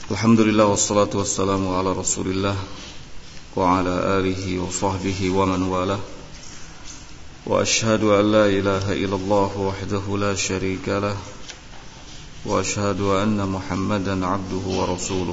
Alhamdulillah wassalatu wassalamu ala Rasulillah wa ala alihi wa sahbihi wa man walah. Wa ashhadu an la ilaha illallah wahdahu la sharika lah wa ashhadu anna Muhammadan abduhu wa rasuluh.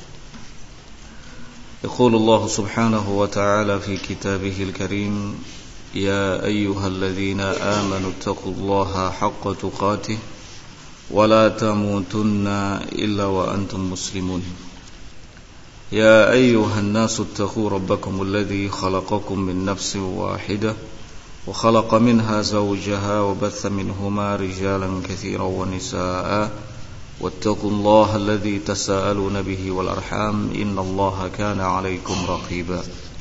Yaqulu Allah subhanahu wa ta'ala fi kitabihil karim, ya ayyuhalladzina amanu taqullaha haqqa tuqatih ولا تموتن إلا وأنتم مسلمون يا أيها الناس اتقوا ربكم الذي خلقكم من نفس واحدة وخلق منها زوجها وبث منهما رجالا كثيرا ونساء واتقوا الله الذي تساءلون به والأرحام إن الله كان عليكم رقيبا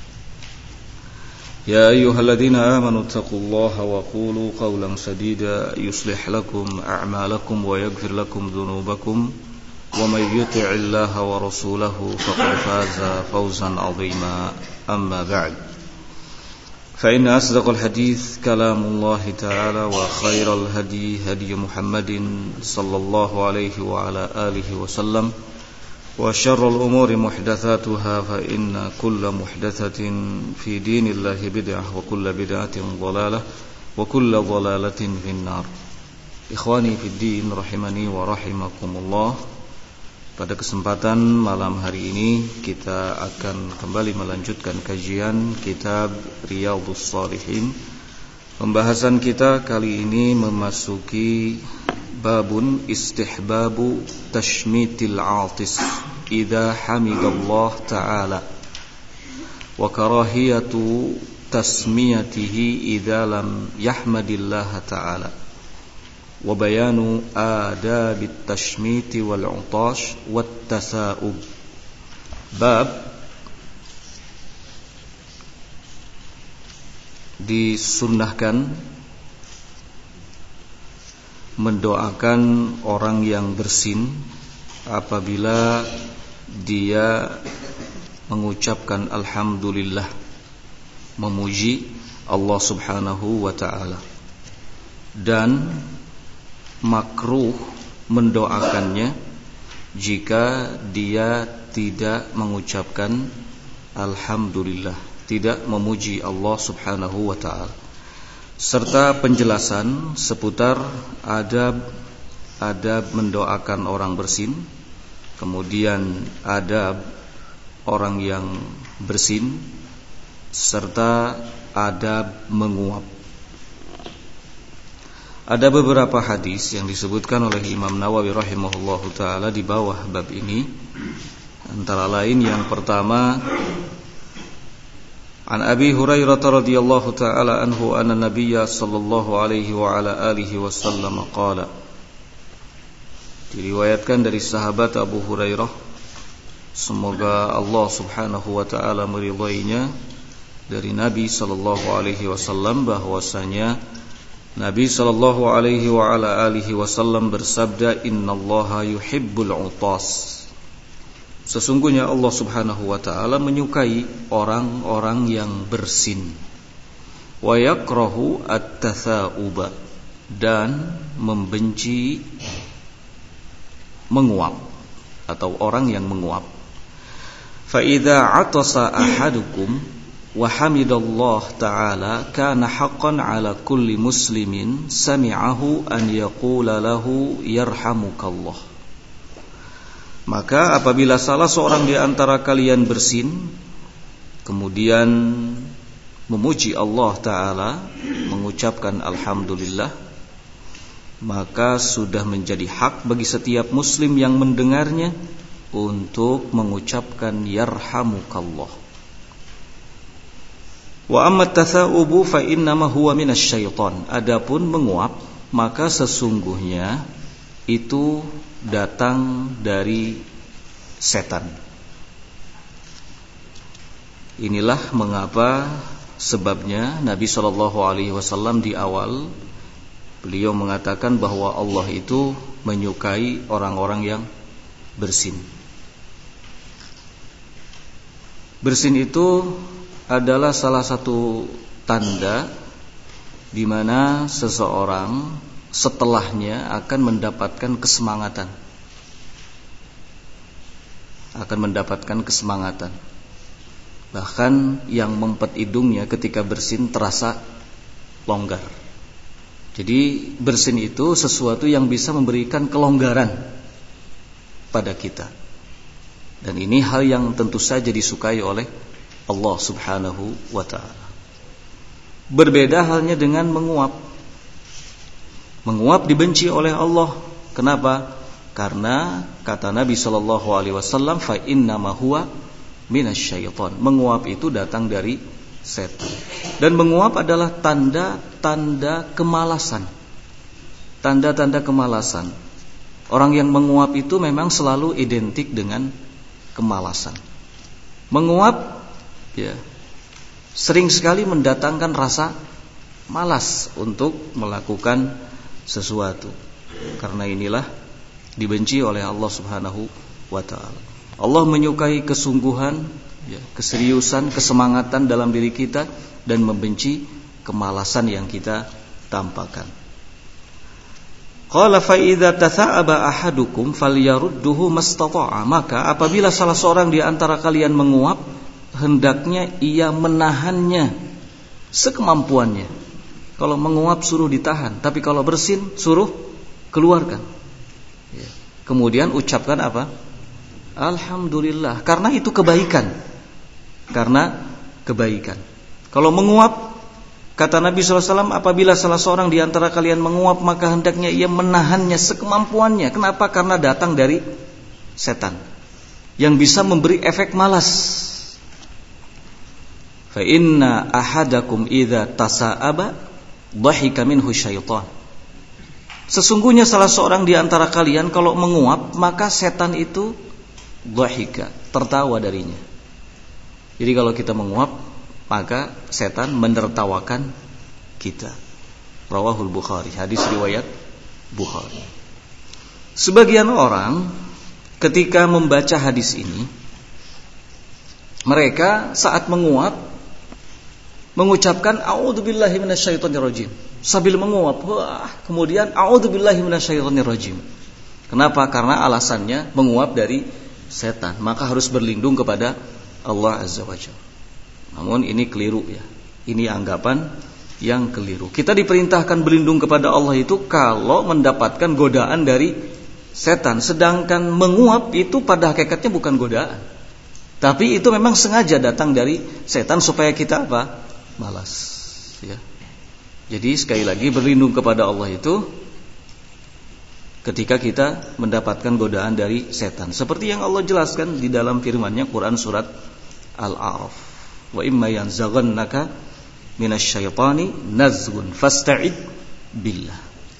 يا أيها الذين آمنوا اتقوا الله وقولوا قولا سديدا يصلح لكم أعمالكم ويغفر لكم ذنوبكم ومن يطع الله ورسوله فقد فاز فوزا عظيما أما بعد فإن أصدق الحديث كلام الله تعالى وخير الهدي هدي محمد صلى الله عليه وعلى آله وسلم وشر الأمور محدثاتها فإن كل محدثة في دين الله بدعة وكل بدعة ضلالة وكل ضلالة في النار. Ikhwani fi din rahimani wa rahimakumullah. Pada kesempatan malam hari ini kita akan kembali melanjutkan kajian kitab Riyadhus Shalihin. Pembahasan kita kali ini memasuki babun istihbabu tashmitil atis idza hamidallah ta'ala wa karahiyatu tasmiyatihi idza lam yahmadillah ta'ala wa bayanu adabit tashmiti wal utash wat tasa'ub. Bab disunnahkan mendoakan orang yang bersin apabila dia mengucapkan alhamdulillah, memuji Allah subhanahu wa ta'ala, dan makruh mendoakannya jika dia tidak mengucapkan alhamdulillah, tidak memuji Allah subhanahu wa ta'ala, serta penjelasan seputar adab mendoakan orang bersin, kemudian adab orang yang bersin, serta adab menguap. Ada beberapa hadis yang disebutkan oleh Imam Nawawi rahimahullahu ta'ala di bawah bab ini. Antara lain yang pertama, An Abi Hurairah radhiyallahu ta'ala anhu anna Nabiyya sallallahu alaihi wa ala alihi wasallam qala. Diriwayatkan dari sahabat Abu Hurairah, semoga Allah subhanahu wa ta'ala meridainya, dari Nabi sallallahu alaihi wasallam bahwasanya Nabi sallallahu alaihi wa ala alihi wasallam bersabda, innallaha yuhibbul utas. Sesungguhnya Allah subhanahu wa ta'ala menyukai orang-orang yang bersin, wa yakrahu at-tatha'uba, dan membenci menguap atau orang yang menguap. Fa idza atasa ahadukum wa hamidallah ta'ala kana haqqan 'ala kulli muslimin sami'ahu an yaqula lahu yarhamukallah. Maka apabila salah seorang di antara kalian bersin kemudian memuji Allah ta'ala, mengucapkan alhamdulillah, maka sudah menjadi hak bagi setiap muslim yang mendengarnya untuk mengucapkan yarhamukallah. Wa amma tatha'ubu fa innama huwa minasyaitan. Adapun menguap, maka sesungguhnya itu datang dari setan. Inilah mengapa sebabnya Nabi SAW di awal beliau mengatakan bahwa Allah itu menyukai orang-orang yang bersin. Bersin itu adalah salah satu tanda di mana seseorang setelahnya akan mendapatkan kesemangatan. akan mendapatkan kesemangatan. Bahkan yang mempet hidungnya ketika bersin terasa longgar. Jadi bersin itu sesuatu yang bisa memberikan kelonggaran pada kita. Dan ini hal yang tentu saja disukai oleh Allah Subhanahu wa ta'ala. Berbeda halnya dengan menguap. Menguap dibenci oleh Allah. Kenapa? Karena kata Nabi SAW, fa innama huwa minasyaiton. Menguap itu datang dari setan. Dan menguap adalah tanda-tanda kemalasan. Tanda-tanda kemalasan. Orang yang menguap itu memang selalu identik dengan kemalasan. Menguap ya sering sekali mendatangkan rasa malas untuk melakukan sesuatu. Karena inilah dibenci oleh Allah Subhanahu wa ta'ala. Allah menyukai kesungguhan, keseriusan, kesemangatan dalam diri kita, dan membenci kemalasan yang kita tampakkan. Qala fa idza tatha'aba ahadukum falyarudduhu mastata'a. Maka apabila salah seorang di antara kalian menguap, hendaknya ia menahannya sekemampuannya. Kalau menguap suruh ditahan, tapi kalau bersin suruh keluarkan. Kemudian ucapkan apa? Alhamdulillah, karena itu kebaikan. Karena kebaikan. Kalau menguap, kata Nabi SAW, apabila salah seorang di antara kalian menguap, maka hendaknya ia menahannya sekemampuannya. Kenapa? Karena datang dari setan yang bisa memberi efek malas. Fa inna ahadakum idza tasa'aba dhahika minhu syaitan. Sesungguhnya salah seorang di antara kalian kalau menguap, maka setan itu dhahika, tertawa darinya. Jadi kalau kita menguap, maka setan menertawakan kita. Rawahul Bukhari, hadis riwayat Bukhari. Sebagian orang ketika membaca hadis ini, mereka saat menguap mengucapkan a'udzubillahi minasyaitonirrajim. Sambil menguap, kemudian a'udzubillahi minasyaitonirrajim. Kenapa? Karena alasannya menguap dari setan, maka harus berlindung kepada Allah Azza wa Jalla. Namun ini keliru ya. Ini anggapan yang keliru. Kita diperintahkan berlindung kepada Allah itu kalau mendapatkan godaan dari setan. Sedangkan menguap itu pada hakikatnya bukan godaan, tapi itu memang sengaja datang dari setan supaya kita apa? Malas ya. Jadi sekali lagi berlindung kepada Allah itu ketika kita mendapatkan godaan dari setan. Seperti yang Allah jelaskan di dalam firman-Nya Quran surat Al-A'raf. Wa imma yanzaghannaka minasyaitani nazghun fasta'id billah.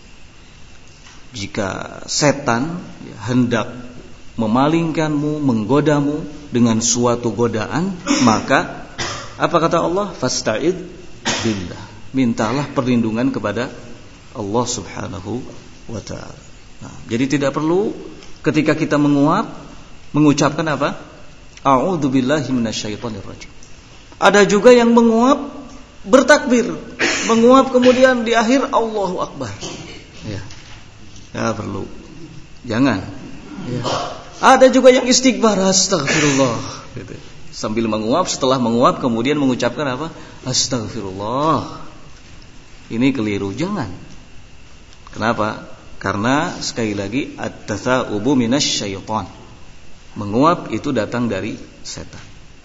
Jika setan hendak memalingkanmu, menggodamu dengan suatu godaan, maka apa kata Allah? Fasta'id billah. Mintalah perlindungan kepada Allah Subhanahu wa ta'ala. Nah, jadi tidak perlu ketika kita menguap mengucapkan apa? A'udzubillahi minasyaitonirrajim. Ada juga yang menguap bertakbir, menguap kemudian di akhir Allahu Akbar. Ya. Ya perlu. Jangan. Ya. Ada juga yang istighfar, astagfirullah gitu. Sambil menguap, setelah menguap kemudian mengucapkan apa? Astagfirullah. Ini keliru, jangan. Kenapa? Karena sekali lagi at-tatha'ubu minasyaiton. Menguap itu datang dari setan.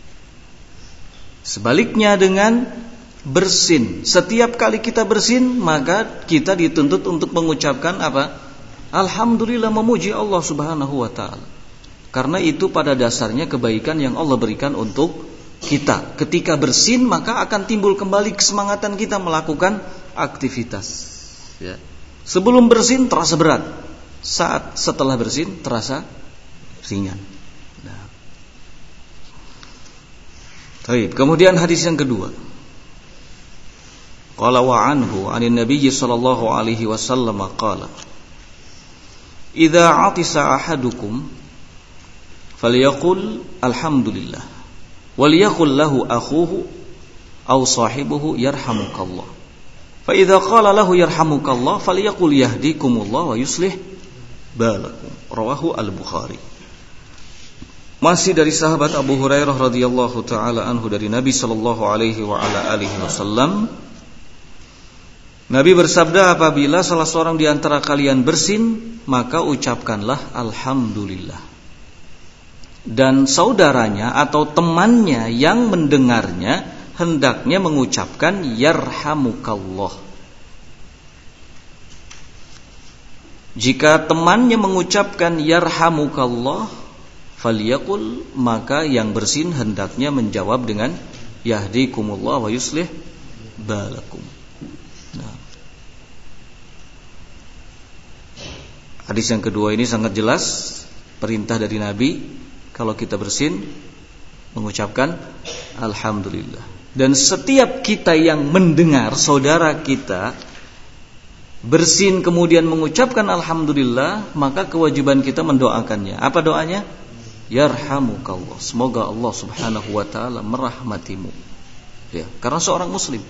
Sebaliknya dengan bersin, setiap kali kita bersin maka kita dituntut untuk mengucapkan apa? Alhamdulillah, memuji Allah Subhanahu wa ta'ala. Karena itu pada dasarnya kebaikan yang Allah berikan untuk kita. Ketika bersin maka akan timbul kembali kesemangatan kita melakukan aktivitas ya. Sebelum bersin terasa berat, saat setelah bersin terasa ringan. Nah. Baik, kemudian hadis yang kedua. Qala wa anhu 'anin nabiy sallallahu alaihi wasallam qala idza 'atisa ahadukum falyaqul alhamdulillah waliyaqul lahu akhuhu aw sahibuhu yarhamukallah. Fa idza qala lahu yarhamukallah falyaqul yahdikumullah wa yuslih balakum. Rawahu al-Bukhari. Masih dari sahabat Abu Hurairah radhiyallahu taala anhu dari Nabi sallallahu alaihi wa ala alihi wasallam, Nabi bersabda, apabila salah seorang di antara kalian bersin, maka ucapkanlah alhamdulillah. Dan saudaranya atau temannya yang mendengarnya hendaknya mengucapkan yarhamukallah. Jika temannya mengucapkan yarhamukallah, falyaqul, maka yang bersin hendaknya menjawab dengan yahdikumullah wa yuslih balakum. Nah. Hadis yang kedua ini sangat jelas, perintah dari Nabi kalau kita bersin mengucapkan alhamdulillah. Dan setiap kita yang mendengar saudara kita bersin kemudian mengucapkan alhamdulillah, maka kewajiban kita mendoakannya. Apa doanya? Yarhamukallah, semoga Allah subhanahu wa ta'ala merahmatimu. Ya, karena seorang muslim.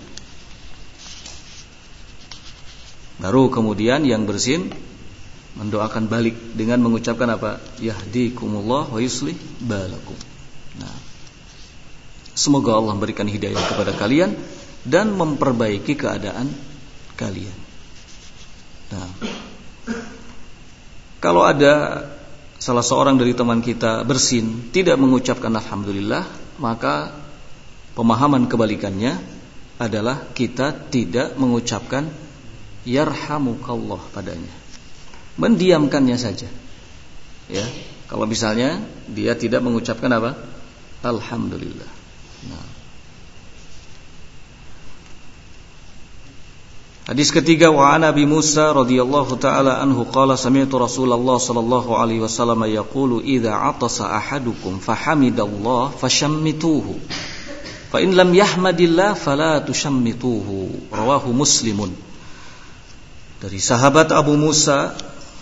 Baru kemudian yang bersin mendoakan balik dengan mengucapkan apa? Yahdikumullah wa yuslih balakum. Nah, semoga Allah memberikan hidayah kepada kalian dan memperbaiki keadaan kalian. Nah, kalau ada salah seorang dari teman kita bersin tidak mengucapkan alhamdulillah, maka pemahaman kebalikannya adalah kita tidak mengucapkan yarhamukallah padanya, mendiamkannya saja. Ya, kalau misalnya dia tidak mengucapkan apa? Alhamdulillah. Nah. Hadis ketiga, wa an Abi Musa radhiyallahu taala anhu qala sami'tu Rasulullah sallallahu alaihi wasallam yaqulu idza atasa ahadukum fahamidallah fashammituhu fa in lam yahmadillah fala tushammituhu, rawahu Muslimun. Dari sahabat Abu Musa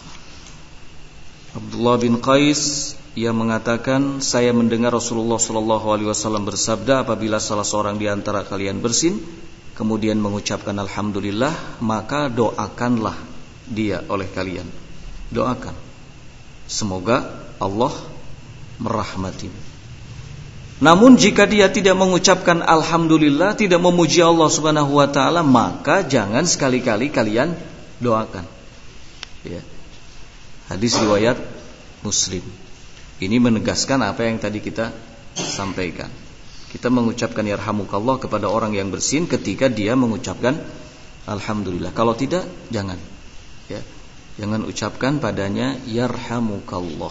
Abdullah bin Qais, ia mengatakan, saya mendengar Rasulullah sallallahu alaihi wasallam bersabda, apabila salah seorang di antara kalian bersin kemudian mengucapkan alhamdulillah, maka doakanlah dia oleh kalian. Doakan, semoga Allah merahmatimu. Namun jika dia tidak mengucapkan alhamdulillah, tidak memuji Allah subhanahu wa ta'ala, maka jangan sekali-kali kalian doakan. Ya. Hadis riwayat Muslim. Ini menegaskan apa yang tadi kita sampaikan. Kita mengucapkan yarhamukallah kepada orang yang bersin ketika dia mengucapkan alhamdulillah. Kalau tidak, jangan. Ya, jangan ucapkan padanya yarhamukallah.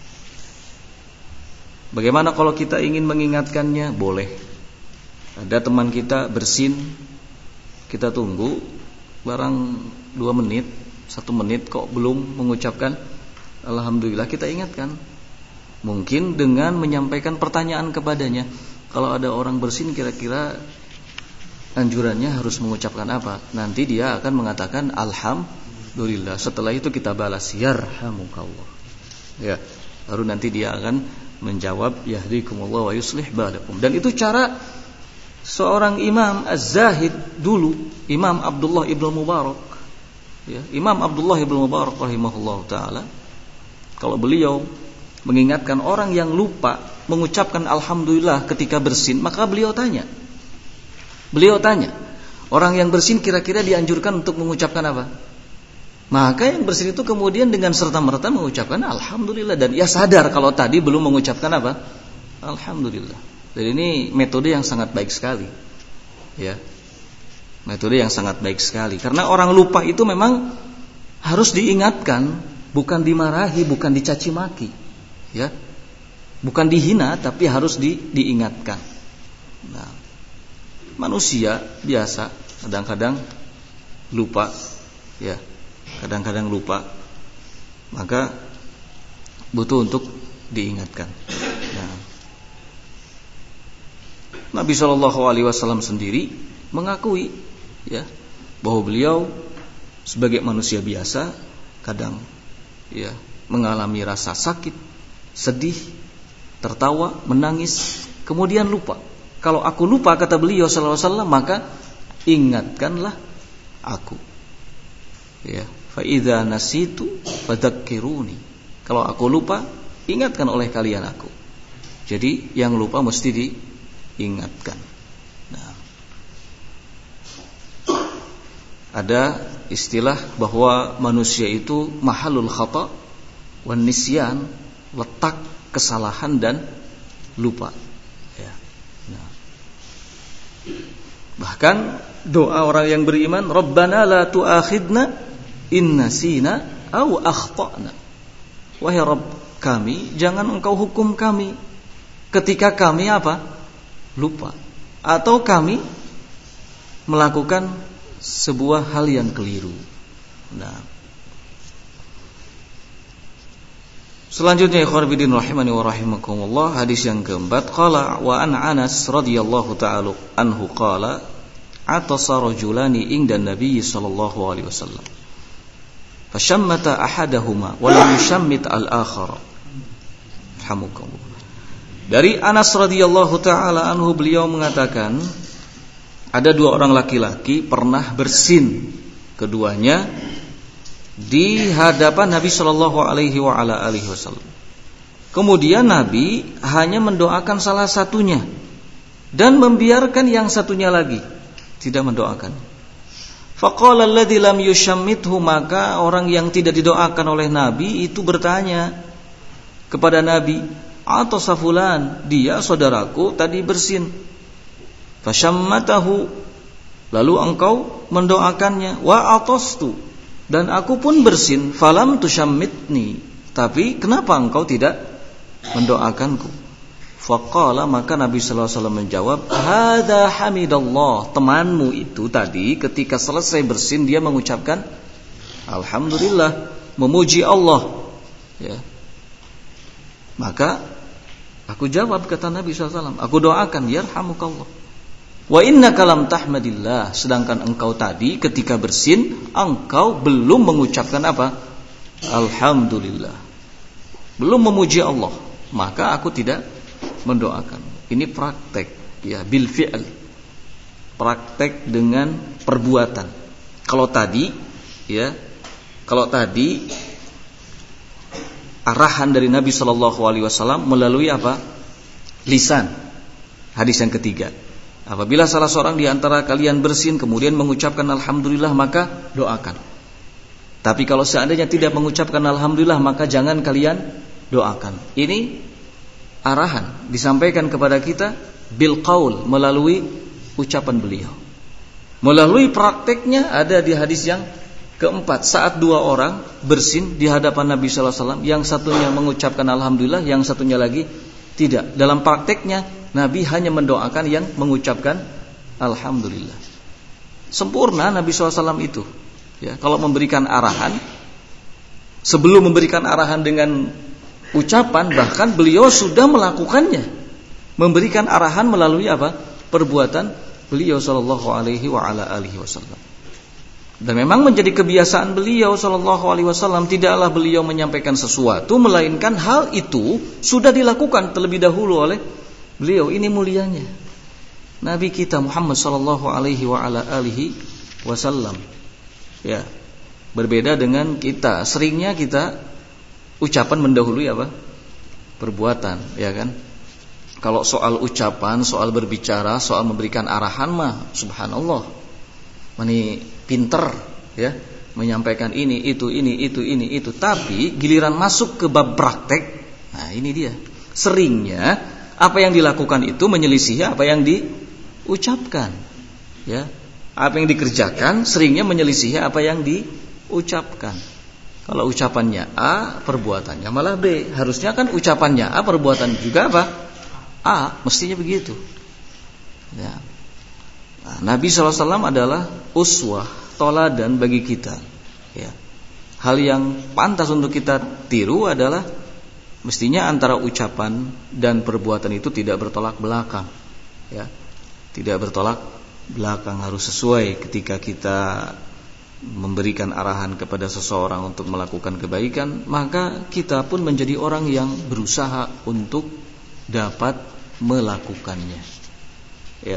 Bagaimana kalau kita ingin mengingatkannya? Boleh. Ada teman kita bersin, kita tunggu barang 2 menit, 1 menit kok belum mengucapkan alhamdulillah, kita ingatkan. Mungkin dengan menyampaikan pertanyaan kepadanya. Kalau ada orang bersin, kira-kira anjurannya harus mengucapkan apa? Nanti dia akan mengatakan alhamdulillah. Setelah itu kita balas yarhamukallah. Ya, baru nanti dia akan menjawab yahdikumullah wa yuslih balakum. Dan itu cara seorang Imam Az-Zahid dulu, Imam Abdullah ibn Mubarak. Ya, Imam Abdullah ibn Mubarak rahimahullah taala, kalau beliau mengingatkan orang yang lupa mengucapkan alhamdulillah ketika bersin, maka beliau tanya, orang yang bersin kira-kira dianjurkan untuk mengucapkan apa? Maka yang bersin itu kemudian dengan serta-merta mengucapkan alhamdulillah, dan ia sadar kalau tadi belum mengucapkan apa? Alhamdulillah. Dan ini metode yang sangat baik sekali. Ya. Metode yang sangat baik sekali, karena orang lupa itu memang harus diingatkan, bukan dimarahi, bukan dicaci maki. Ya. Bukan dihina, tapi harus diingatkan. Nah, manusia biasa kadang-kadang lupa, ya, kadang-kadang lupa, maka butuh untuk diingatkan. Nah, Nabi SAW sendiri mengakui, ya, bahwa beliau sebagai manusia biasa kadang, ya, mengalami rasa sakit, sedih, tertawa, menangis, kemudian lupa. Kalau aku lupa, kata beliau sallallahu alaihi wasallam, maka ingatkanlah aku. Ya, fa idza nasitu fadzakkiruni. Kalau aku lupa, ingatkan oleh kalian aku. Jadi yang lupa mesti diingatkan. Nah, ada istilah bahwa manusia itu mahalul khata' wan nisyan, letak kesalahan dan lupa. Ya. Nah. Bahkan doa orang yang beriman, Rabbana la tu'akhidna in nasina aw akhtana. Wahai Rabb kami, jangan engkau hukum kami ketika kami apa? Lupa. Atau kami melakukan sebuah hal yang keliru. Nah. Selanjutnya ikhwan fillah rahimani wa rahimakumullah, hadis yang keempat, qala wa an Anas radhiyallahu ta'ala anhu qala atasa rajulani inda Nabi sallallahu alaihi wasallam. Fashammata ahadahuma wa lam yushammit al-akhar. Alhamdulillah. Dari Anas radhiyallahu taala anhu, beliau mengatakan ada dua orang laki-laki pernah bersin keduanya di hadapan Nabi sallallahu alaihi wasallam. Kemudian Nabi hanya mendoakan salah satunya dan membiarkan yang satunya lagi tidak mendoakan. Faqala alladzi lam yushammithu, maka orang yang tidak didoakan oleh Nabi itu bertanya kepada Nabi, atau safulan, dia saudaraku tadi bersin. Fashammatahu, lalu engkau mendoakannya. Wa atastu, dan aku pun bersin. Falam tushammitni, tapi kenapa engkau tidak mendoakanku? Faqala, maka Nabi sallallahu alaihi wasallam menjawab, hadza hamidallah, temanmu itu tadi ketika selesai bersin dia mengucapkan alhamdulillah, memuji Allah, ya. Maka aku jawab, kata Nabi SAW, aku doakan, yarhamukallah. Wa innaka lam tahmadillah, sedangkan engkau tadi ketika bersin engkau belum mengucapkan apa? Alhamdulillah, belum memuji Allah, maka aku tidak mendoakan. Ini praktek, ya, bil fi'l, praktek dengan perbuatan. Kalau tadi, ya, kalau tadi arahan dari Nabi sallallahu alaihi wasallam melalui apa? Lisan. Hadis yang ketiga. Apabila salah seorang di antara kalian bersin kemudian mengucapkan alhamdulillah, maka doakan. Tapi kalau seandainya tidak mengucapkan alhamdulillah, maka jangan kalian doakan. Ini arahan disampaikan kepada kita bil qaul, melalui ucapan beliau. Melalui prakteknya ada di hadis yang keempat, saat dua orang bersin di hadapan Nabi sallallahu alaihi wasallam, yang satunya mengucapkan alhamdulillah, yang satunya lagi tidak. Dalam prakteknya Nabi hanya mendoakan yang mengucapkan alhamdulillah. Sempurna Nabi sallallahu alaihi wasallam itu. Ya, kalau memberikan arahan, sebelum memberikan arahan dengan ucapan, bahkan beliau sudah melakukannya, memberikan arahan melalui apa? Perbuatan beliau sallallahu alaihi wasallam. Dan memang menjadi kebiasaan beliau sallallahu alaihi wasallam, tidaklah beliau menyampaikan sesuatu melainkan hal itu sudah dilakukan terlebih dahulu oleh beliau. Ini mulianya Nabi kita Muhammad sallallahu alaihi wasallam. Ya, berbeda dengan kita. Seringnya kita ucapan mendahului apa? Perbuatan, ya kan? Kalau soal ucapan, soal berbicara, soal memberikan arahan mah subhanallah, ini pinter, ya, menyampaikan ini itu. Tapi giliran masuk ke bab praktek, nah ini dia. Seringnya apa yang dilakukan itu menyelisihi apa yang diucapkan, ya. Apa yang dikerjakan seringnya menyelisihi apa yang diucapkan. Kalau ucapannya A, perbuatannya malah B. Harusnya kan ucapannya A, perbuatan juga apa? A, mestinya begitu. Ya. Nah, Nabi SAW adalah uswah, toladan bagi kita. Ya. Hal yang pantas untuk kita tiru adalah mestinya antara ucapan dan perbuatan itu tidak bertolak belakang. Ya. Tidak bertolak belakang, harus sesuai. Ketika kita memberikan arahan kepada seseorang untuk melakukan kebaikan, maka kita pun menjadi orang yang berusaha untuk dapat melakukannya. Ya.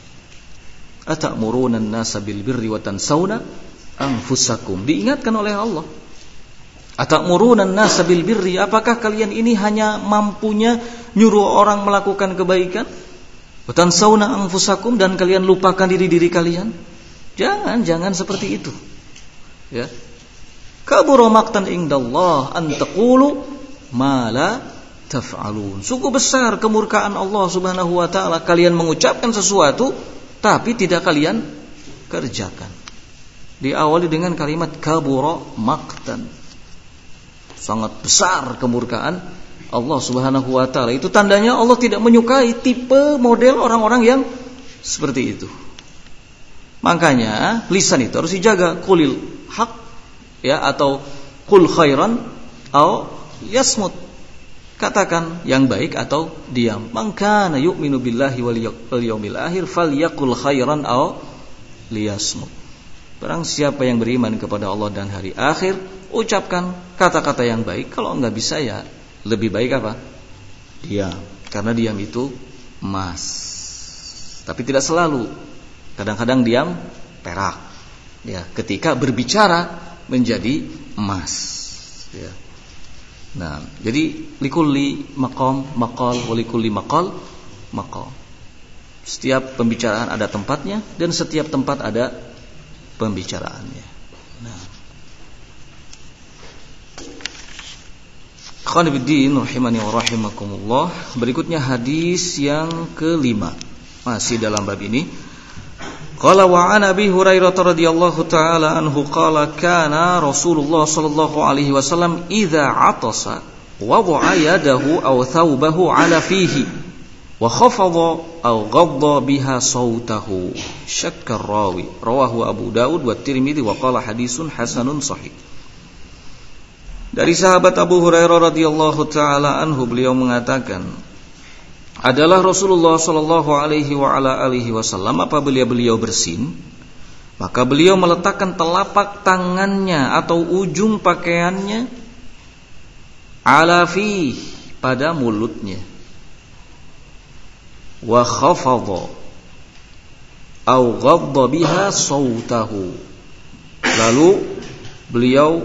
Atamuruna an-nasa bil birri wa tansawna anfusakum. Diingatkan oleh Allah. Atamuruna an-nasa bil birri, apakah kalian ini hanya mampunya nyuruh orang melakukan kebaikan. Watansawna anfusakum, dan kalian lupakan diri kalian. Jangan seperti itu. Ya. Kabura maqtan indallah an taqulu ma la taf'alun. Sungguh besar kemurkaan Allah Subhanahu wa taala kalian mengucapkan sesuatu tapi tidak kalian kerjakan. Diawali dengan kalimat kabura maqtan. Sangat besar kemurkaan Allah Subhanahu wa taala. Itu tandanya Allah tidak menyukai tipe model orang-orang yang seperti itu. Makanya lisan itu harus dijaga. Qulil haq, ya, atau qul khairan atau yasmut. Katakan yang baik atau diam. Man kana yu'minu billahi wal yawmil akhir falyaqul khairan aw liyasmut. Barang siapa yang beriman kepada Allah dan hari akhir, ucapkan kata-kata yang baik. Kalau enggak bisa, ya lebih baik apa? Diam. Karena diam itu emas. Tapi tidak selalu. Kadang-kadang diam perak. Ya, ketika berbicara menjadi emas. Ya. Nah, jadi likulli maqam maqal wa likulli maqal maqam. Setiap pembicaraan ada tempatnya dan setiap tempat ada pembicaraannya. Nah, Ikhwan fillah rahimani wa rahimakumullah. Berikutnya hadis yang kelima, masih dalam bab ini. Qala wa an Abi Hurairah radhiyallahu taala anhu qala kana Rasulullah sallallahu alaihi wasallam idza atasa wada'a yadahu aw thawbahu ala fihi wa khafadha aw ghadda biha sautahu. Syakka rawi. Rawahu Abu Daud wa Tirmidzi wa qala hadisun hasanun sahih. Dari sahabat Abu Hurairah radhiyallahu taala anhu, beliau mengatakan, adalah Rasulullah sallallahu alaihi wa ala alihi wasallam apabila beliau bersin, maka beliau meletakkan telapak tangannya atau ujung pakaiannya ala fi, pada mulutnya, wa khafadha au ghadda biha sautahu, lalu beliau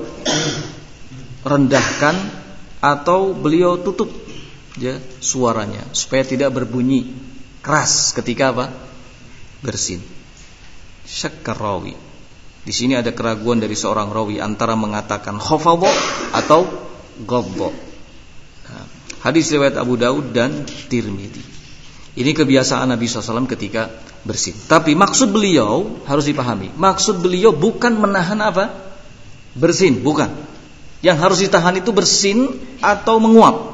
rendahkan atau beliau tutup, ya, suaranya supaya tidak berbunyi keras ketika apa? Bersin. Syakkar rawi. Di sini ada keraguan dari seorang rawi antara mengatakan khafadha atau ghadda. Nah, hadis riwayat Abu Daud dan Tirmidzi. Ini kebiasaan Nabi SAW ketika bersin. Tapi maksud beliau harus dipahami. Maksud beliau bukan menahan apa? Bersin, bukan. Yang harus ditahan itu bersin atau menguap.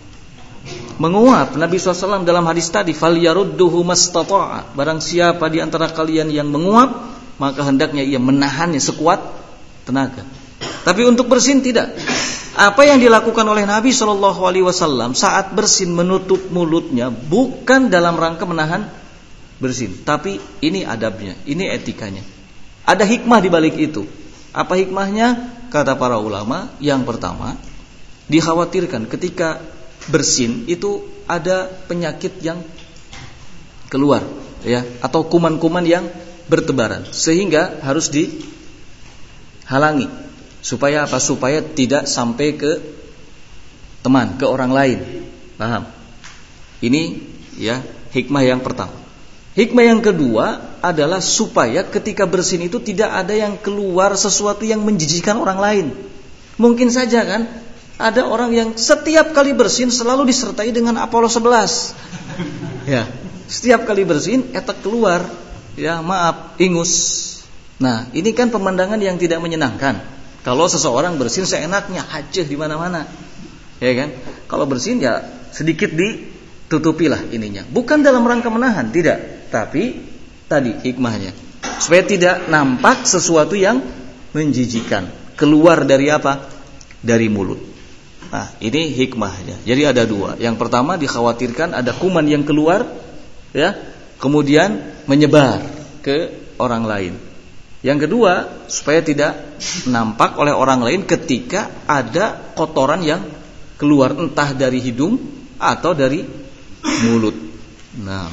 Menguap. Nabi SAW dalam hadis tadi, falyarudduhu mastata'a. Barang siapa di antara kalian yang menguap, maka hendaknya ia menahannya sekuat tenaga. Tapi untuk bersin tidak. Apa yang dilakukan oleh Nabi SAW saat bersin menutup mulutnya bukan dalam rangka menahan bersin, tapi ini adabnya, ini etikanya. Ada hikmah di balik itu. Apa hikmahnya? Kata para ulama, yang pertama, dikhawatirkan ketika bersin itu ada penyakit yang keluar, ya, atau kuman-kuman yang bertebaran, sehingga harus dihalangi. Supaya apa? Supaya tidak sampai ke teman, ke orang lain. Paham? Ini, ya, hikmah yang pertama. Hikmah yang kedua adalah supaya ketika bersin itu tidak ada yang keluar sesuatu yang menjijikkan orang lain. Mungkin saja kan ada orang yang setiap kali bersin selalu disertai dengan Apollo 11. Ya, setiap kali bersin etak keluar, ya, maaf, ingus. Nah, ini kan pemandangan yang tidak menyenangkan. Kalau seseorang bersin seenaknya, hajeh di mana-mana. Ya kan? Kalau bersin ya sedikit ditutupilah ininya. Bukan dalam rangka menahan, tidak. Tapi tadi hikmahnya supaya tidak nampak sesuatu yang menjijikan keluar dari apa? Dari mulut. Nah, ini hikmahnya. Jadi ada dua. Yang pertama, dikhawatirkan ada kuman yang keluar, ya, kemudian menyebar ke orang lain. Yang kedua, supaya tidak nampak oleh orang lain ketika ada kotoran yang keluar entah dari hidung atau dari mulut. Nah,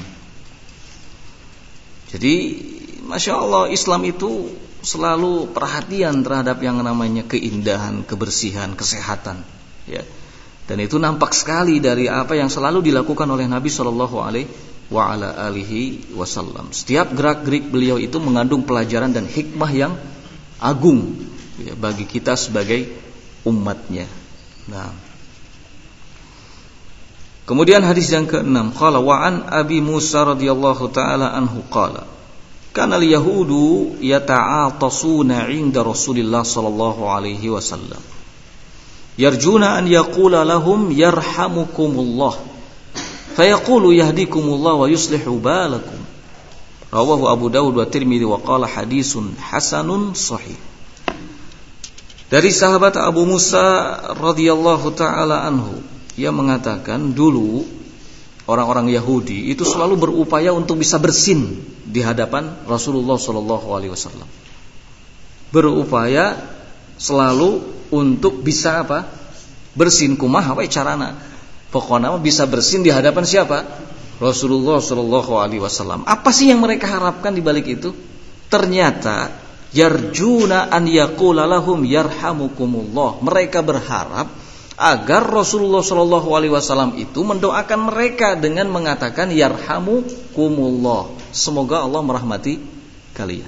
jadi Masya Allah, Islam itu selalu perhatian terhadap yang namanya keindahan, kebersihan, kesehatan, ya. Dan itu nampak sekali dari apa yang selalu dilakukan oleh Nabi Shallallahu Alaihi Wasallam. Setiap gerak-gerik beliau itu mengandung pelajaran dan hikmah yang agung ya, bagi kita sebagai umatnya. Nah, kemudian hadis yang ke-6, qala wa an Abi Musa radhiyallahu taala anhu qala kana al-yahudu yata'atasuna 'inda Rasulillah sallallahu alaihi wasallam yarjuna an yaqula lahum yarhamukumullah fayaqulu yahdikumullah wa yuslihu balakum. Rawahu Abu Dawud wa Tirmidzi wa qala hadisun hasanun sahih. Dari sahabat Abu Musa radhiyallahu taala anhu, ia mengatakan dulu orang-orang Yahudi itu selalu berupaya untuk bisa bersin di hadapan Rasulullah sallallahu alaihi wasallam. Berupaya selalu untuk bisa apa? Bersin kumaha we carana. Pokoknya bisa bersin di hadapan siapa? Rasulullah sallallahu alaihi wasallam. Apa sih yang mereka harapkan di balik itu? Ternyata yarjuna an yaqula lahum yarhamukumullah. Mereka berharap agar Rasulullah sallallahu alaihi wasallam itu mendoakan mereka dengan mengatakan yarhamukumullah. Semoga Allah merahmati kalian.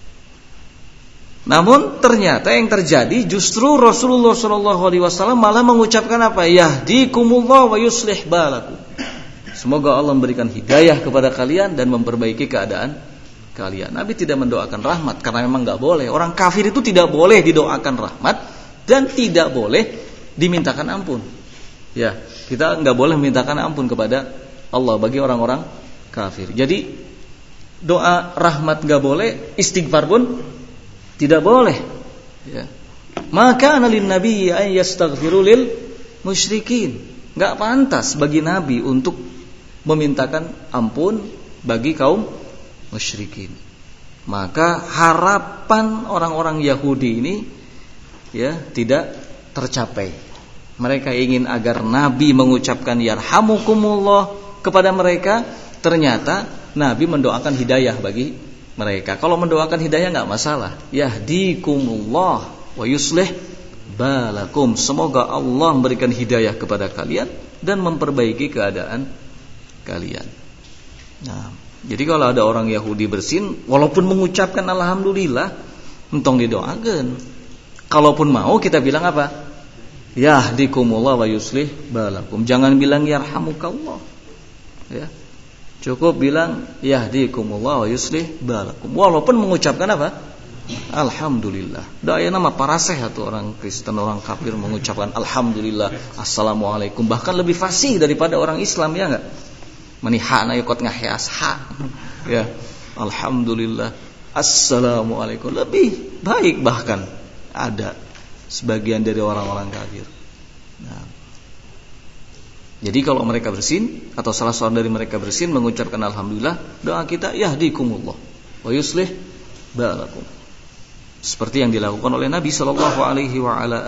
Namun ternyata yang terjadi justru Rasulullah sallallahu alaihi wasallam malah mengucapkan apa? Yahdikumullah wa yuslih balakum. Semoga Allah memberikan hidayah kepada kalian dan memperbaiki keadaan kalian. Nabi tidak mendoakan rahmat karena memang enggak boleh. Orang kafir itu tidak boleh didoakan rahmat dan tidak boleh dimintakan ampun. Ya, kita enggak boleh memintakan ampun kepada Allah bagi orang-orang kafir. Jadi doa rahmat enggak boleh, istighfar pun tidak boleh. Ya. Maka analin nabi an yastaghfiru lil musyrikin. Enggak pantas bagi nabi untuk memintakan ampun bagi kaum musyrikin. Maka harapan orang-orang Yahudi ini ya tidak tercapai. Mereka ingin agar Nabi mengucapkan yarhamukumullah kepada mereka, ternyata Nabi mendoakan hidayah bagi mereka. Kalau mendoakan hidayah enggak masalah. Yahdikumullah wa yuslih balakum. Semoga Allah memberikan hidayah kepada kalian dan memperbaiki keadaan kalian. Nah, jadi kalau ada orang Yahudi bersin, walaupun mengucapkan alhamdulillah, entong didoakan. Kalaupun mau kita bilang apa? Yahdikumullah wa yuslih balakum. Jangan bilang yarhamukallah. Ya. Cukup bilang yahdikumullah wa yuslih balakum. Walaupun mengucapkan apa? Alhamdulillah. Doa nama para sehat orang Kristen, orang kafir mengucapkan alhamdulillah, assalamualaikum, bahkan lebih fasih daripada orang Islam, ya enggak? Manihana yukot ngahias ha. Ya. Alhamdulillah, assalamualaikum, lebih baik bahkan ada sebagian dari orang-orang kafir. Nah, jadi kalau mereka bersin atau salah seorang dari mereka bersin mengucapkan alhamdulillah, doa kita yahdikumullah wa yuslih balakum. Seperti yang dilakukan oleh Nabi sallallahu alaihi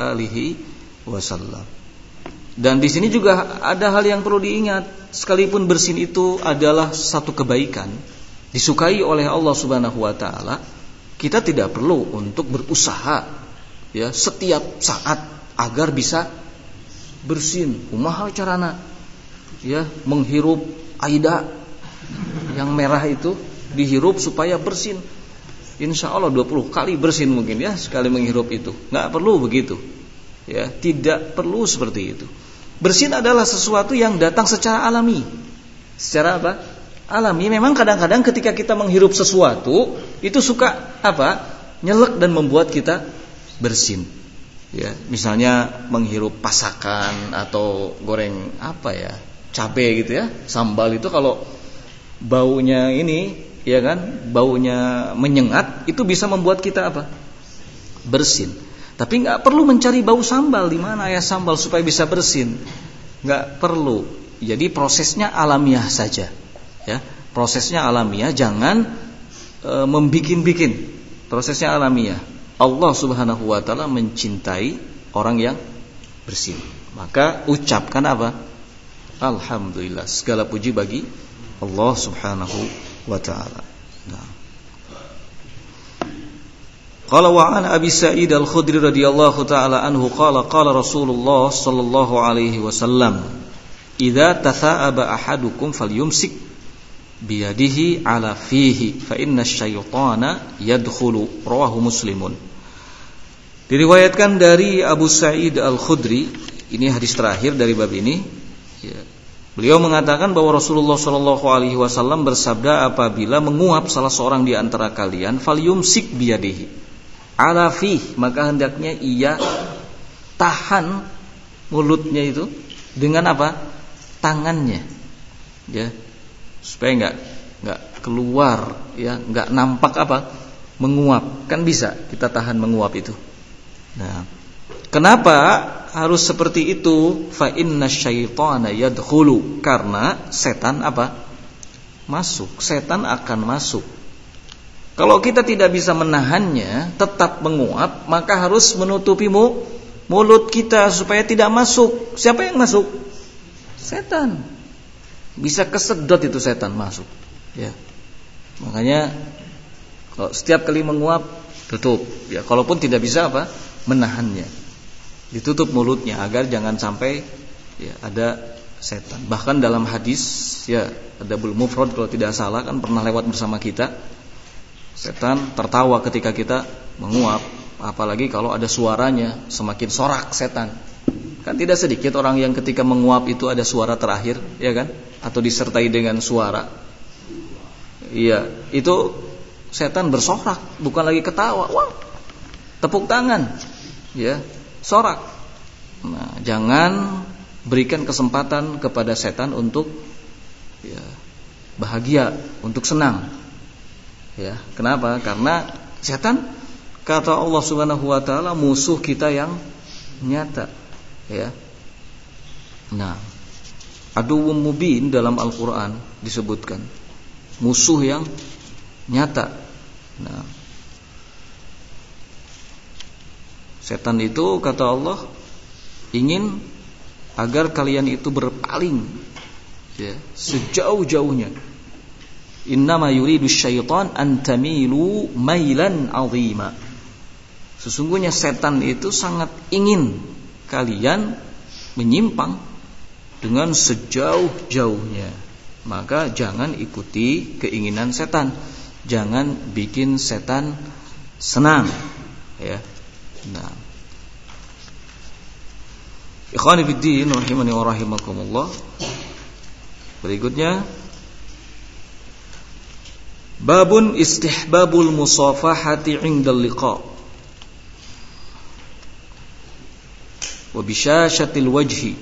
wasallam. Dan di sini juga ada hal yang perlu diingat, sekalipun bersin itu adalah satu kebaikan disukai oleh Allah Subhanahu wa taala, kita tidak perlu untuk berusaha ya setiap saat agar bisa bersin. Kumaha carana? Ya, menghirup aida yang merah itu dihirup supaya bersin. Insya Allah 20 kali bersin mungkin ya sekali menghirup itu. Enggak perlu begitu. Ya, tidak perlu seperti itu. Bersin adalah sesuatu yang datang secara alami. Secara apa? Alami. Memang kadang-kadang ketika kita menghirup sesuatu itu suka apa? Nyelek dan membuat kita bersin. Ya, misalnya menghirup pasakan atau goreng apa ya, cabai gitu ya, sambal itu kalau baunya ini, ya kan, baunya menyengat, itu bisa membuat kita apa? Bersin. Tapi nggak perlu mencari bau sambal di mana ya sambal supaya bisa bersin, nggak perlu. Jadi prosesnya alamiah saja, ya, prosesnya alamiah, jangan membikin-bikin. Prosesnya alamiah. Allah Subhanahu wa taala mencintai orang yang bersin. Maka ucapkan apa? Alhamdulillah. Segala puji bagi Allah Subhanahu wa taala. Nah. Qala wa an Abi Sa'id Al-Khudri radhiyallahu ta'ala anhu qala qala Rasulullah sallallahu alaihi wasallam idza tatha'aba ahadukum falyumsik biyadihi ala fihi fa inna asyaitana yadkhulu, rawahu Muslimun. Diriwayatkan dari Abu Sa'id Al-Khudri, ini hadis terakhir dari bab ini, ya. Beliau mengatakan bahwa Rasulullah sallallahu alaihi wasallam bersabda, apabila menguap salah seorang di antara kalian, falyumsik biyadihi ala fih, maka hendaknya ia tahan mulutnya itu dengan apa? Tangannya, ya, supaya enggak keluar, ya, enggak nampak apa? Menguap. Kan bisa kita tahan menguap itu. Nah, kenapa harus seperti itu? Fa inna syaitana yadkhulu, karena setan apa? Masuk. Setan akan masuk. Kalau kita tidak bisa menahannya, tetap menguap, maka harus menutupi mulut kita supaya tidak masuk. Siapa yang masuk? Setan. Bisa kesedot itu setan masuk, ya. Makanya kalau setiap kali menguap, tutup, ya. Kalaupun tidak bisa apa? Menahannya, ditutup mulutnya agar jangan sampai, ya, ada setan. Bahkan dalam hadis, ya, Adabul Mufrad kalau tidak salah kan pernah lewat bersama kita, setan tertawa ketika kita menguap, apalagi kalau ada suaranya, semakin sorak setan. Kan tidak sedikit orang yang ketika menguap itu ada suara terakhir, ya kan? Atau disertai dengan suara. Iya, itu setan bersorak, bukan lagi ketawa. Wah, tepuk tangan, ya, sorak. Nah, jangan berikan kesempatan kepada setan untuk, ya, bahagia, untuk senang. Ya, kenapa? Karena setan, kata Allah Subhanahu wa taala, musuh kita yang nyata, ya. Nah, aduwwum mubin dalam Al-Qur'an disebutkan, musuh yang nyata. Nah, setan itu kata Allah ingin agar kalian itu berpaling, ya, sejauh-jauhnya. Innama yuridu syaitan an tamilu mailan azima. Sesungguhnya setan itu sangat ingin kalian menyimpang dengan sejauh-jauhnya. Maka jangan ikuti keinginan setan. Jangan bikin setan senang, ya. Nah, ikhwani fiddin rahimani wa rahimakumullah. Berikutnya, babun istihbabul musafahati 'indal liqa wa bisyashatil wajhi.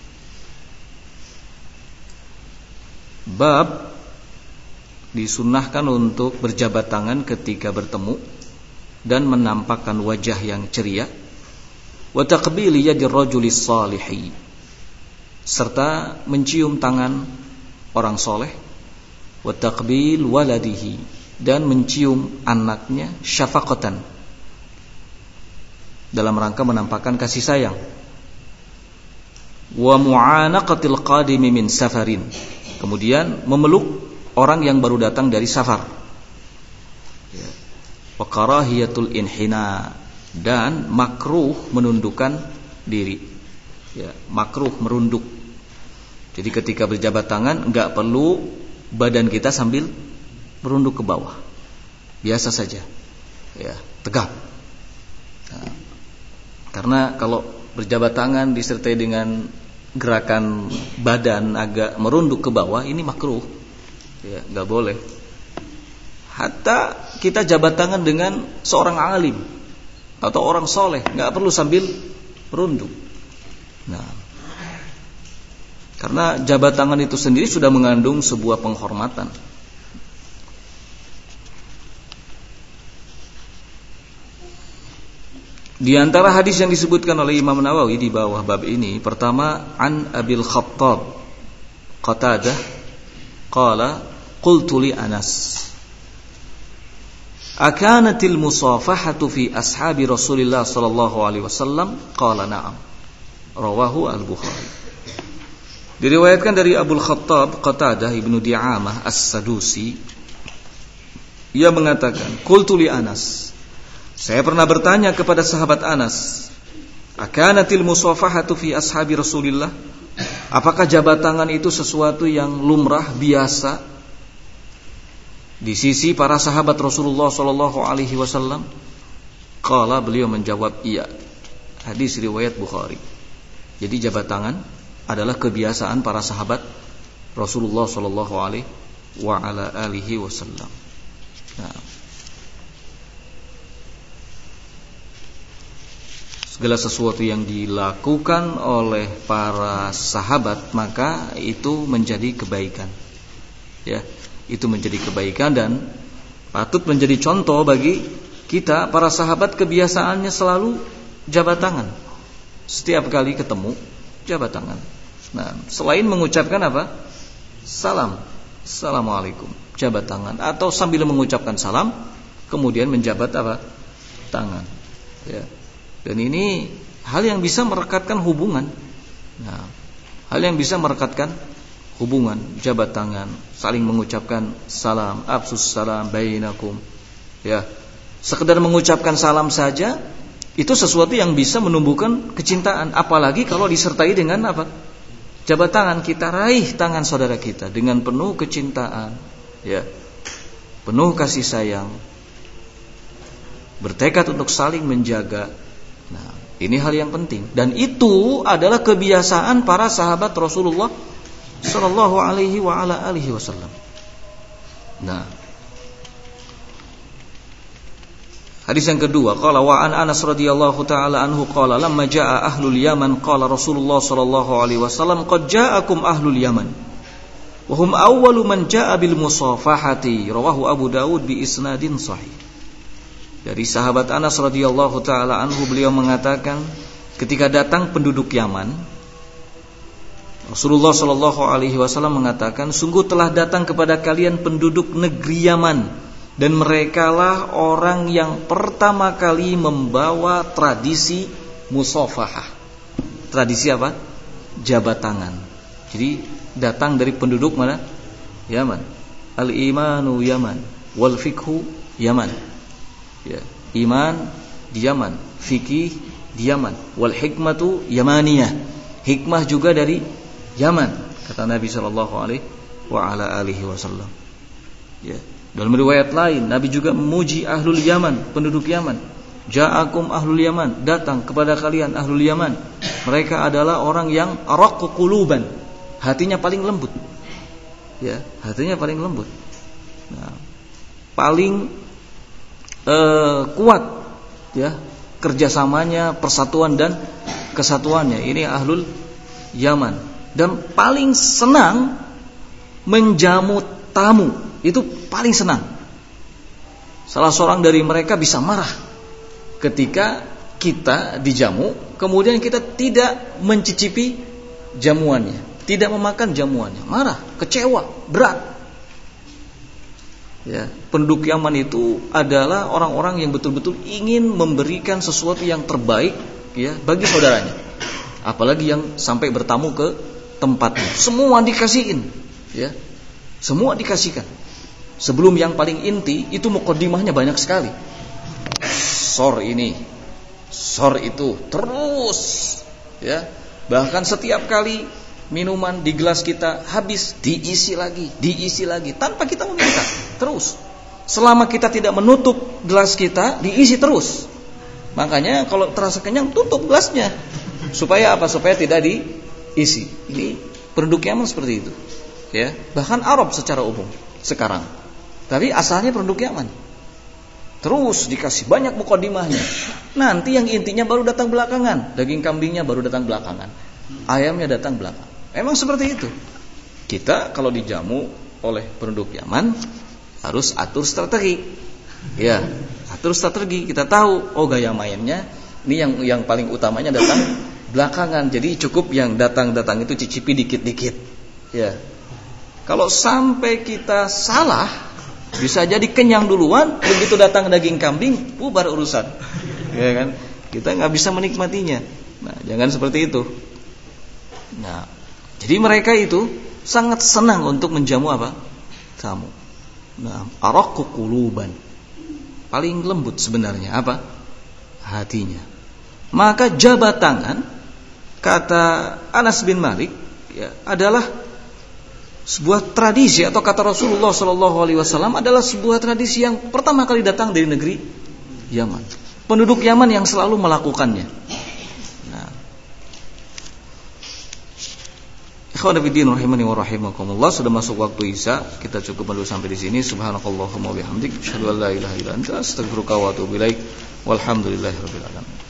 Bab disunnahkan untuk berjabat tangan ketika bertemu dan menampakkan wajah yang ceria, wa taqbili yadir rajulis salihi, serta mencium tangan orang soleh, wa taqbil waladihi, dan mencium anaknya, syafaqatan, dalam rangka menampakkan kasih sayang, wa mu'anaqatil qadimi min safarin, kemudian memeluk orang yang baru datang dari safar, wa karahiyatul inhina, dan makruh menundukkan diri, ya, makruh merunduk. Jadi ketika berjabat tangan enggak perlu badan kita sambil merunduk ke bawah, biasa saja, ya, tegap. Nah, karena kalau berjabat tangan disertai dengan gerakan badan agak merunduk ke bawah, ini makruh, ya, enggak boleh. Hatta kita jabat tangan dengan seorang alim atau orang soleh, enggak perlu sambil merunduk. Nah, karena jabat tangan itu sendiri sudah mengandung sebuah penghormatan. Di antara hadis yang disebutkan oleh Imam Nawawi di bawah bab ini, pertama, an Abil Khattab Qatadah qala qultu li Anas akanatil musafahatu fi ashabi Rasulillah sallallahu alaihi wasallam, qala na'am, rawahu al-Bukhari. Diriwayatkan dari Abul Khattab Qatadah ibnu Di'amah As-Sadusi, ia mengatakan, qultu li Anas, Saya pernah bertanya kepada sahabat Anas, akanatil musafahatu fi ashabi Rasulillah? Apakah jabat tangan itu sesuatu yang lumrah, biasa di sisi para sahabat Rasulullah sallallahu alaihi wasallam? Qala, beliau menjawab, iya. Hadis riwayat Bukhari. Jadi jabat tangan adalah kebiasaan para sahabat Rasulullah sallallahu alaihi wa ala alihi wasallam. Nah, segala sesuatu yang dilakukan oleh para sahabat maka itu menjadi kebaikan. Ya, itu menjadi kebaikan dan patut menjadi contoh bagi kita. Para sahabat kebiasaannya selalu jabat tangan. Setiap kali ketemu jabat tangan. Nah, selain mengucapkan apa? Salam, assalamualaikum, jabat tangan, atau sambil mengucapkan salam kemudian menjabat apa? Tangan. Ya. Dan ini hal yang bisa merekatkan hubungan. Nah, hal yang bisa merekatkan hubungan, jabat tangan, saling mengucapkan salam, afsus salam bainakum. Ya, sekedar mengucapkan salam saja itu sesuatu yang bisa menumbuhkan kecintaan, apalagi kalau disertai dengan apa? Jabat tangan. Kita raih tangan saudara kita dengan penuh kecintaan, ya, penuh kasih sayang, bertekad untuk saling menjaga. Nah, ini hal yang penting dan itu adalah kebiasaan para sahabat Rasulullah sallallahu alaihi wa ala alihi wasallam. Nah, hadis yang kedua, qala wa an Anas radhiyallahu taala anhu qala lamma jaa ahlul Yaman qala Rasulullah sallallahu alaihi wasallam qad ja'akum ahlul Yaman wa hum awwalu man jaa bil musafahati, rawahu Abu Dawud bi isnadin sahih. Dari sahabat Anas radhiyallahu taala anhu, beliau mengatakan ketika datang penduduk Yaman, Rasulullah sallallahu alaihi wasallam mengatakan, sungguh telah datang kepada kalian penduduk negeri Yaman dan merekalah orang yang pertama kali membawa tradisi musafahah. Tradisi apa? Jabat tangan. Jadi datang dari penduduk mana? Yaman. Al-imanu Yaman wal fikhu Yaman. Ya, iman di Yaman, fikih di Yaman, wal hikmatu yamaniyah. Hikmah juga dari Yaman, kata Nabi sallallahu alaihi wa ala alihi wasallam. Ya, dalam riwayat lain Nabi juga memuji ahlul Yaman, penduduk Yaman. Ja'akum ahlul Yaman, datang kepada kalian ahlul Yaman. Mereka adalah orang yang araqu quluban, hatinya paling lembut. Ya, hatinya paling lembut. Nah, paling kuat, ya, kerjasamanya, persatuan dan kesatuannya. Ini ahlul Yaman. Dan paling senang menjamu tamu, itu paling senang. Salah seorang dari mereka bisa marah ketika kita dijamu, kemudian kita tidak mencicipi jamuannya, tidak memakan jamuannya, marah, kecewa, berat. Ya, penduduk Yaman itu adalah orang-orang yang betul-betul ingin memberikan sesuatu yang terbaik, ya, bagi saudaranya. Apalagi yang sampai bertamu ke tempatnya, semua dikasihin, ya, semua dikasihkan. Sebelum yang paling inti itu muqaddimahnya banyak sekali. Sor ini, sor itu, terus, ya. Bahkan setiap kali minuman di gelas kita habis, diisi lagi tanpa kita meminta, terus. Selama kita tidak menutup gelas kita, diisi terus. Makanya kalau terasa kenyang, tutup gelasnya. Supaya apa? Supaya tidak diisi. Ini penduduk Yaman seperti itu. Ya, bahkan Arab secara umum sekarang. Tapi asalnya penduduk Yaman. Terus dikasih banyak muqaddimahnya. Nanti yang intinya baru datang belakangan. Daging kambingnya baru datang belakangan. Ayamnya datang belakangan. Memang seperti itu. Kita kalau dijamu oleh penduduk Yaman harus atur strategi. Ya, atur strategi. Kita tahu, oh gaya mainnya ini yang paling utamanya datang belakangan. Jadi cukup yang datang itu cicipi dikit-dikit. Ya. Kalau sampai kita salah, bisa jadi kenyang duluan, begitu datang daging kambing, bubar urusan. Ya kan? Kita enggak bisa menikmatinya. Nah, jangan seperti itu. Nah, jadi mereka itu sangat senang untuk menjamu apa? Tamu. Nah, araqu quluban. Paling lembut sebenarnya apa? hatinya. Maka jabat tangan, kata Anas bin Malik, ya, adalah sebuah tradisi, atau kata Rasulullah SAW adalah sebuah tradisi yang pertama kali datang dari negeri Yaman. Penduduk Yaman yang selalu melakukannya. Nah, ikhwan fillah rahimani wa rahimakumullah, sudah masuk waktu Isya. Kita cukup dulu sampai di sini. Subhanakallahumma wa bihamdik, asyhadu an la ilaha illa anta, astaghfiruka wa atubu ilaik. Walhamdulillahirabbil alamin.